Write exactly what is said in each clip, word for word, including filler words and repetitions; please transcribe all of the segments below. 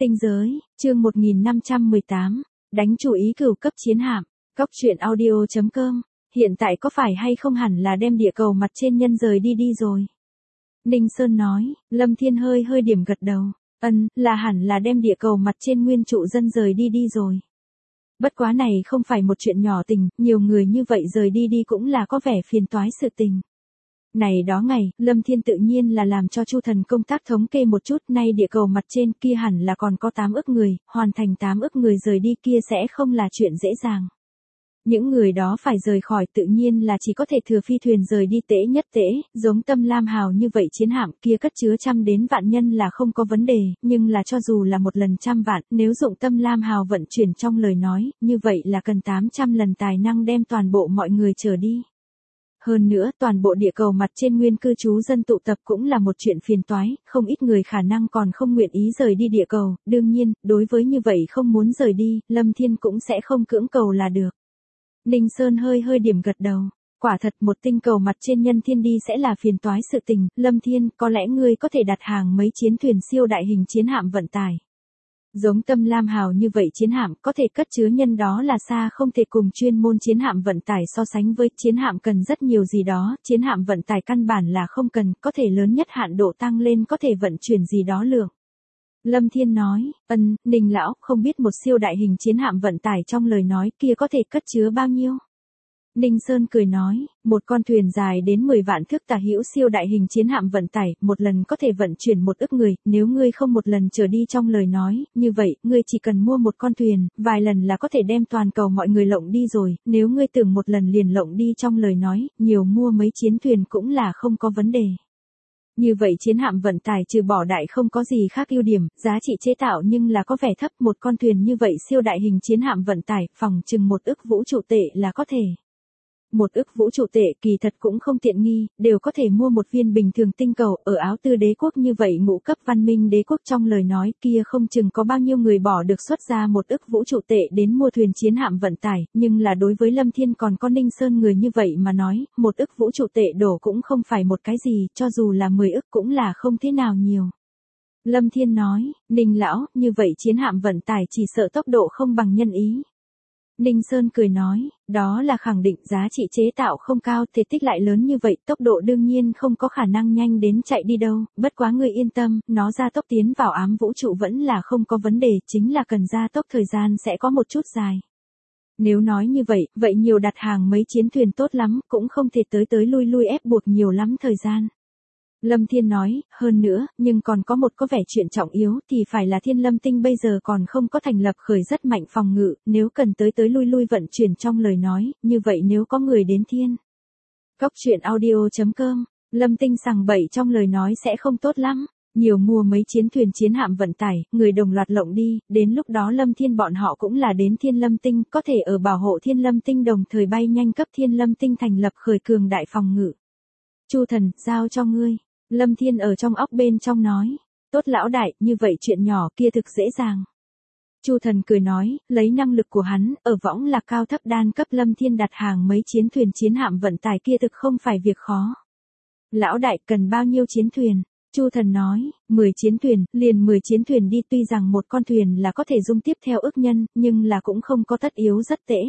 Tinh giới, chương một nghìn năm trăm mười tám, đánh chủ ý cửu cấp chiến hạm. Cóc truyện audio chấm com, hiện tại có phải hay không hẳn là đem địa cầu mặt trên nhân rời đi đi rồi. Ninh Sơn nói, Lâm Thiên hơi hơi điểm gật đầu, ân, là hẳn là đem địa cầu mặt trên nguyên trụ dân rời đi đi rồi. Bất quá này không phải một chuyện nhỏ tình, nhiều người như vậy rời đi đi cũng là có vẻ phiền toái sự tình. Này đó ngày, Lâm Thiên tự nhiên là làm cho Chu Thần công tác thống kê một chút, nay địa cầu mặt trên kia hẳn là còn có tám ức người, hoàn thành tám ức người rời đi kia sẽ không là chuyện dễ dàng. Những người đó phải rời khỏi tự nhiên là chỉ có thể thừa phi thuyền rời đi tễ nhất tễ, giống Tâm Lam Hào như vậy chiến hạm kia cất chứa trăm đến vạn nhân là không có vấn đề, nhưng là cho dù là một lần trăm vạn, nếu dụng Tâm Lam Hào vận chuyển trong lời nói, như vậy là cần tám trăm lần tài năng đem toàn bộ mọi người trở đi. Hơn nữa, toàn bộ địa cầu mặt trên nguyên cư trú dân tụ tập cũng là một chuyện phiền toái, không ít người khả năng còn không nguyện ý rời đi địa cầu, đương nhiên, đối với như vậy không muốn rời đi, Lâm Thiên cũng sẽ không cưỡng cầu là được. Ninh Sơn hơi hơi điểm gật đầu, quả thật một tinh cầu mặt trên nhân thiên đi sẽ là phiền toái sự tình, Lâm Thiên, có lẽ ngươi có thể đặt hàng mấy chiến thuyền siêu đại hình chiến hạm vận tải. Giống Tâm Lam Hào như vậy chiến hạm có thể cất chứa nhân đó là xa không thể cùng chuyên môn chiến hạm vận tải so sánh với, chiến hạm cần rất nhiều gì đó, chiến hạm vận tải căn bản là không cần, có thể lớn nhất hạn độ tăng lên có thể vận chuyển gì đó lượng. Lâm Thiên nói, ân, Ninh lão, không biết một siêu đại hình chiến hạm vận tải trong lời nói kia có thể cất chứa bao nhiêu? Ninh Sơn cười nói, một con thuyền dài đến mười vạn thước tả hữu siêu đại hình chiến hạm vận tải, một lần có thể vận chuyển một ức người, nếu ngươi không một lần trở đi trong lời nói, như vậy, ngươi chỉ cần mua một con thuyền, vài lần là có thể đem toàn cầu mọi người lộng đi rồi, nếu ngươi tưởng một lần liền lộng đi trong lời nói, nhiều mua mấy chiến thuyền cũng là không có vấn đề. Như vậy chiến hạm vận tải trừ bỏ đại không có gì khác ưu điểm, giá trị chế tạo nhưng là có vẻ thấp, một con thuyền như vậy siêu đại hình chiến hạm vận tải, phòng chừng một ức vũ trụ tệ là có thể. Một ức vũ trụ tệ kỳ thật cũng không tiện nghi, đều có thể mua một viên bình thường tinh cầu, ở Áo Tư đế quốc như vậy ngũ cấp văn minh đế quốc trong lời nói kia không chừng có bao nhiêu người bỏ được xuất ra một ức vũ trụ tệ đến mua thuyền chiến hạm vận tải, nhưng là đối với Lâm Thiên còn có Ninh Sơn người như vậy mà nói, một ức vũ trụ tệ đổ cũng không phải một cái gì, cho dù là mười ức cũng là không thế nào nhiều. Lâm Thiên nói, Ninh lão, như vậy chiến hạm vận tải chỉ sợ tốc độ không bằng nhân ý. Ninh Sơn cười nói, đó là khẳng định, giá trị chế tạo không cao, thể tích lại lớn như vậy, tốc độ đương nhiên không có khả năng nhanh đến chạy đi đâu, bất quá người yên tâm, nó gia tốc tiến vào ám vũ trụ vẫn là không có vấn đề, chính là cần gia tốc thời gian sẽ có một chút dài. Nếu nói như vậy, vậy nhiều đặt hàng mấy chiến thuyền tốt lắm, cũng không thể tới tới lui lui ép buộc nhiều lắm thời gian. Lâm Thiên nói, hơn nữa, nhưng còn có một có vẻ chuyện trọng yếu thì phải là Thiên Lâm Tinh bây giờ còn không có thành lập khởi rất mạnh phòng ngự, nếu cần tới tới lui lui vận chuyển trong lời nói, như vậy nếu có người đến thiên. Cóc truyện audio chấm com, Lâm Tinh sằng bậy trong lời nói sẽ không tốt lắm, nhiều mua mấy chiến thuyền chiến hạm vận tải, người đồng loạt lộng đi, đến lúc đó Lâm Thiên bọn họ cũng là đến Thiên Lâm Tinh, có thể ở bảo hộ Thiên Lâm Tinh đồng thời bay nhanh cấp Thiên Lâm Tinh thành lập khởi cường đại phòng ngự. Chu Thần, giao cho ngươi. Lâm Thiên ở trong óc bên trong nói, tốt lão đại, như vậy chuyện nhỏ kia thực dễ dàng. Chu Thần cười nói, lấy năng lực của hắn, ở võng lạc cao thấp đan cấp Lâm Thiên đặt hàng mấy chiến thuyền chiến hạm vận tải kia thực không phải việc khó. Lão đại cần bao nhiêu chiến thuyền? Chu Thần nói, mười chiến thuyền, liền mười chiến thuyền đi, tuy rằng một con thuyền là có thể dung tiếp theo ức nhân, nhưng là cũng không có tất yếu rất tễ.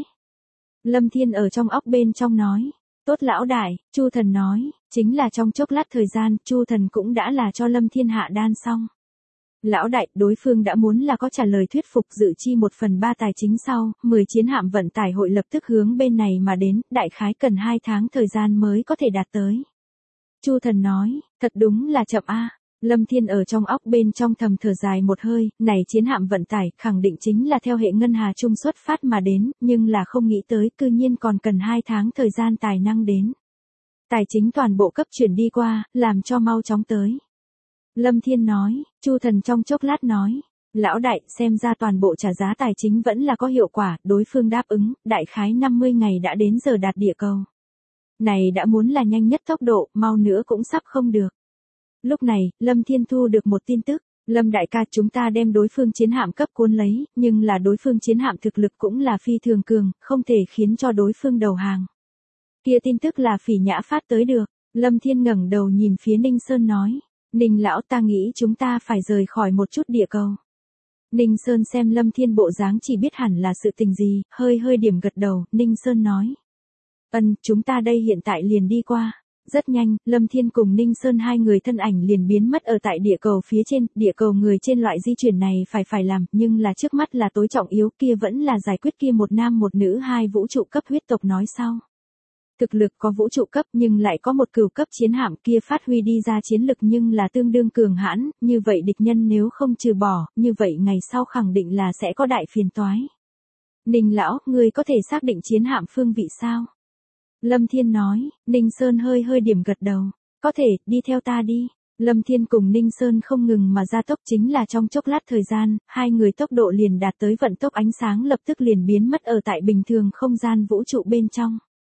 Lâm Thiên ở trong óc bên trong nói. Tốt lão đại, Chu Thần nói, chính là trong chốc lát thời gian, Chu Thần cũng đã là cho Lâm Thiên hạ đan xong. Lão đại, đối phương đã muốn là có trả lời thuyết phục dự chi một phần ba tài chính sau, mười chiến hạm vận tải hội lập tức hướng bên này mà đến, đại khái cần hai tháng thời gian mới có thể đạt tới. Chu Thần nói, thật đúng là chậm a. Lâm Thiên ở trong óc bên trong thầm thở dài một hơi, này chiến hạm vận tải khẳng định chính là theo hệ ngân hà trung xuất phát mà đến, nhưng là không nghĩ tới cư nhiên còn cần hai tháng thời gian tài năng đến. Tài chính toàn bộ cấp chuyển đi qua, làm cho mau chóng tới. Lâm Thiên nói, Chu Thần trong chốc lát nói, lão đại, xem ra toàn bộ trả giá tài chính vẫn là có hiệu quả, đối phương đáp ứng, đại khái năm mươi ngày đã đến giờ đạt địa cầu. Này đã muốn là nhanh nhất tốc độ, mau nữa cũng sắp không được. Lúc này, Lâm Thiên thu được một tin tức, Lâm đại ca, chúng ta đem đối phương chiến hạm cấp cuốn lấy, nhưng là đối phương chiến hạm thực lực cũng là phi thường cường, không thể khiến cho đối phương đầu hàng. Kia tin tức là Phỉ Nhã phát tới được, Lâm Thiên ngẩng đầu nhìn phía Ninh Sơn nói, Ninh lão, ta nghĩ chúng ta phải rời khỏi một chút địa cầu. Ninh Sơn xem Lâm Thiên bộ dáng chỉ biết hẳn là sự tình gì, hơi hơi điểm gật đầu, Ninh Sơn nói. Ân, chúng ta đây hiện tại liền đi qua. Rất nhanh, Lâm Thiên cùng Ninh Sơn hai người thân ảnh liền biến mất ở tại địa cầu phía trên, địa cầu người trên loại di chuyển này phải phải làm, nhưng là trước mắt là tối trọng yếu, kia vẫn là giải quyết kia một nam một nữ hai vũ trụ cấp huyết tộc nói sau. Thực lực có vũ trụ cấp nhưng lại có một cửu cấp chiến hạm kia phát huy đi ra chiến lực nhưng là tương đương cường hãn, như vậy địch nhân nếu không trừ bỏ, như vậy ngày sau khẳng định là sẽ có đại phiền toái. Ninh lão, ngươi có thể xác định chiến hạm phương vị sao? Lâm Thiên nói, Ninh Sơn hơi hơi điểm gật đầu, có thể, đi theo ta đi. Lâm Thiên cùng Ninh Sơn không ngừng mà gia tốc chính là trong chốc lát thời gian, hai người tốc độ liền đạt tới vận tốc ánh sáng lập tức liền biến mất ở tại bình thường không gian vũ trụ bên trong.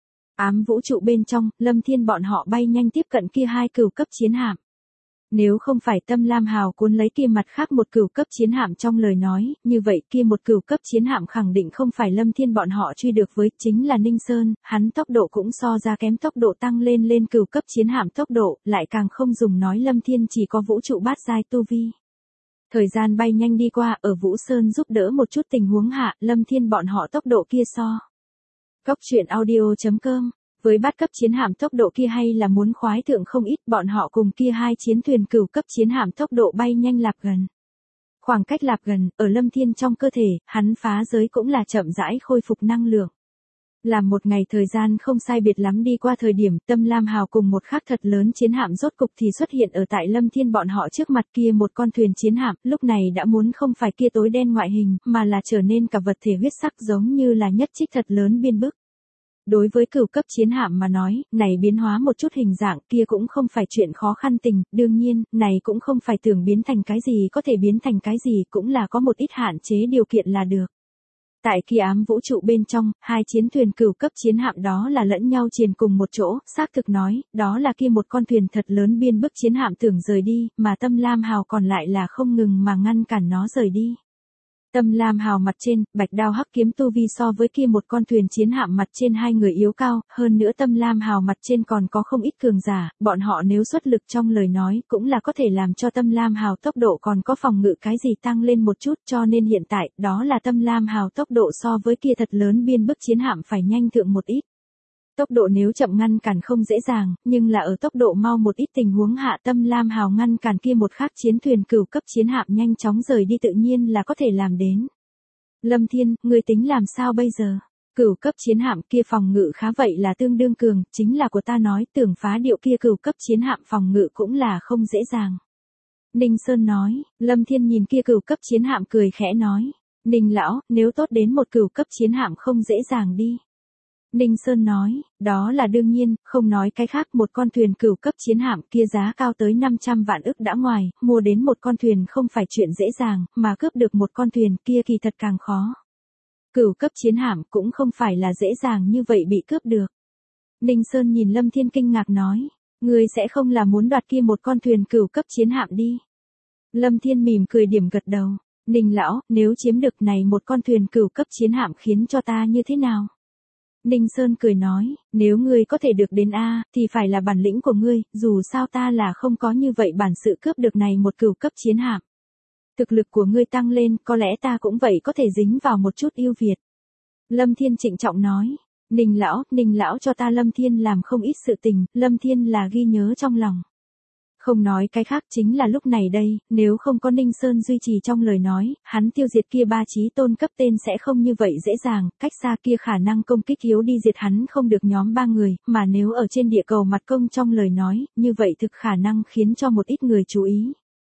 Ám vũ trụ bên trong, Lâm Thiên bọn họ bay nhanh tiếp cận kia hai cửu cấp chiến hạm. Nếu không phải Tâm Lam Hào cuốn lấy kia mặt khác một cửu cấp chiến hạm trong lời nói, như vậy kia một cửu cấp chiến hạm khẳng định không phải Lâm Thiên bọn họ truy được với, chính là Ninh Sơn, hắn tốc độ cũng so ra kém tốc độ tăng lên lên cửu cấp chiến hạm tốc độ, lại càng không dùng nói Lâm Thiên chỉ có vũ trụ bát giai tu vi. Thời gian bay nhanh đi qua, ở Vũ Sơn giúp đỡ một chút tình huống hạ, Lâm Thiên bọn họ tốc độ kia so. Cốc truyện audio chấm com Với bát cấp chiến hạm tốc độ kia hay là muốn khoái thượng không ít, bọn họ cùng kia hai chiến thuyền cửu cấp chiến hạm tốc độ bay nhanh lạp gần. Khoảng cách lạp gần, ở Lâm Thiên trong cơ thể, hắn phá giới cũng là chậm rãi khôi phục năng lượng. Làm một ngày thời gian không sai biệt lắm đi qua thời điểm, Tâm Lam Hào cùng một khắc thật lớn chiến hạm rốt cục thì xuất hiện ở tại Lâm Thiên bọn họ trước mặt kia một con thuyền chiến hạm, lúc này đã muốn không phải kia tối đen ngoại hình, mà là trở nên cả vật thể huyết sắc giống như là nhất trích thật lớn biên bức. Đối với cửu cấp chiến hạm mà nói, này biến hóa một chút hình dạng kia cũng không phải chuyện khó khăn tình, đương nhiên, này cũng không phải tưởng biến thành cái gì có thể biến thành cái gì cũng là có một ít hạn chế điều kiện là được. Tại kia ám vũ trụ bên trong, hai chiến thuyền cửu cấp chiến hạm đó là lẫn nhau triền cùng một chỗ, xác thực nói, đó là kia một con thuyền thật lớn biên bức chiến hạm tưởng rời đi, mà Tâm Lam Hào còn lại là không ngừng mà ngăn cản nó rời đi. Tâm Lam Hào mặt trên, bạch đao hắc kiếm tu vi so với kia một con thuyền chiến hạm mặt trên hai người yếu cao, hơn nữa Tâm Lam Hào mặt trên còn có không ít cường giả, bọn họ nếu xuất lực trong lời nói cũng là có thể làm cho Tâm Lam Hào tốc độ còn có phòng ngự cái gì tăng lên một chút, cho nên hiện tại, đó là Tâm Lam Hào tốc độ so với kia thật lớn biên bức chiến hạm phải nhanh thượng một ít. Tốc độ nếu chậm ngăn cản không dễ dàng, nhưng là ở tốc độ mau một ít tình huống hạ Tâm Lam Hào ngăn cản kia một khác chiến thuyền cửu cấp chiến hạm nhanh chóng rời đi tự nhiên là có thể làm đến. Lâm Thiên, người tính làm sao bây giờ? Cửu cấp chiến hạm kia phòng ngự khá vậy là tương đương cường, chính là của ta nói tưởng phá điệu kia cửu cấp chiến hạm phòng ngự cũng là không dễ dàng. Ninh Sơn nói, Lâm Thiên nhìn kia cửu cấp chiến hạm cười khẽ nói, Ninh lão, nếu tốt đến một cửu cấp chiến hạm không dễ dàng đi. Ninh Sơn nói, đó là đương nhiên, không nói cái khác, một con thuyền cửu cấp chiến hạm kia giá cao tới năm trăm vạn ức đã ngoài, mua đến một con thuyền không phải chuyện dễ dàng, mà cướp được một con thuyền kia kỳ thật càng khó. Cửu cấp chiến hạm cũng không phải là dễ dàng như vậy bị cướp được. Ninh Sơn nhìn Lâm Thiên kinh ngạc nói, ngươi sẽ không là muốn đoạt kia một con thuyền cửu cấp chiến hạm đi. Lâm Thiên mỉm cười điểm gật đầu, Ninh lão, nếu chiếm được này một con thuyền cửu cấp chiến hạm khiến cho ta như thế nào? Ninh Sơn cười nói, nếu ngươi có thể được đến A, thì phải là bản lĩnh của ngươi, dù sao ta là không có như vậy bản sự cướp được này một cửu cấp chiến hạm. Thực lực của ngươi tăng lên, có lẽ ta cũng vậy có thể dính vào một chút ưu việt. Lâm Thiên trịnh trọng nói, Ninh lão, Ninh lão cho ta Lâm Thiên làm không ít sự tình, Lâm Thiên là ghi nhớ trong lòng. Không nói cái khác chính là lúc này đây, nếu không có Ninh Sơn duy trì trong lời nói, hắn tiêu diệt kia ba chí tôn cấp tên sẽ không như vậy dễ dàng, cách xa kia khả năng công kích yếu đi diệt hắn không được nhóm ba người, mà nếu ở trên địa cầu mặt công trong lời nói, như vậy thực khả năng khiến cho một ít người chú ý.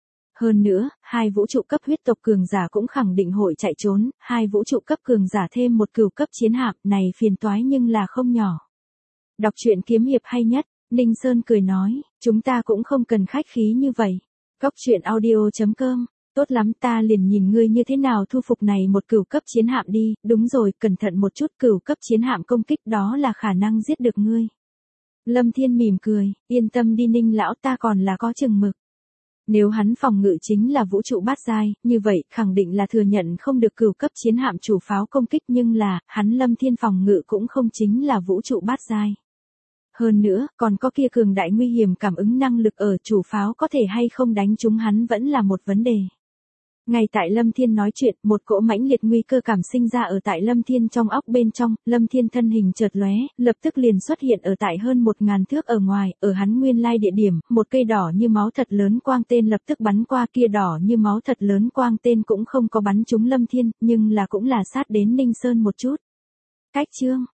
Hơn nữa, hai vũ trụ cấp huyết tộc cường giả cũng khẳng định hội chạy trốn, hai vũ trụ cấp cường giả thêm một cửu cấp chiến hạm này phiền toái nhưng là không nhỏ. Đọc truyện kiếm hiệp hay nhất. Ninh Sơn cười nói, chúng ta cũng không cần khách khí như vậy. Cốc truyện audio chấm com, tốt lắm ta liền nhìn ngươi như thế nào thu phục này một cửu cấp chiến hạm đi, đúng rồi, cẩn thận một chút cửu cấp chiến hạm công kích đó là khả năng giết được ngươi. Lâm Thiên mỉm cười, yên tâm đi Ninh lão ta còn là có chừng mực. Nếu hắn phòng ngự chính là vũ trụ bát giai, như vậy khẳng định là thừa nhận không được cửu cấp chiến hạm chủ pháo công kích nhưng là, hắn Lâm Thiên phòng ngự cũng không chính là vũ trụ bát giai. Hơn nữa, còn có kia cường đại nguy hiểm cảm ứng năng lực ở chủ pháo có thể hay không đánh trúng hắn vẫn là một vấn đề. Ngay tại Lâm Thiên nói chuyện, một cỗ mãnh liệt nguy cơ cảm sinh ra ở tại Lâm Thiên trong óc bên trong, Lâm Thiên thân hình chợt lóe, lập tức liền xuất hiện ở tại hơn một ngàn thước ở ngoài, ở hắn nguyên lai địa điểm, một cây đỏ như máu thật lớn quang tên lập tức bắn qua, kia đỏ như máu thật lớn quang tên cũng không có bắn trúng Lâm Thiên, nhưng là cũng là sát đến Ninh Sơn một chút. Cách chương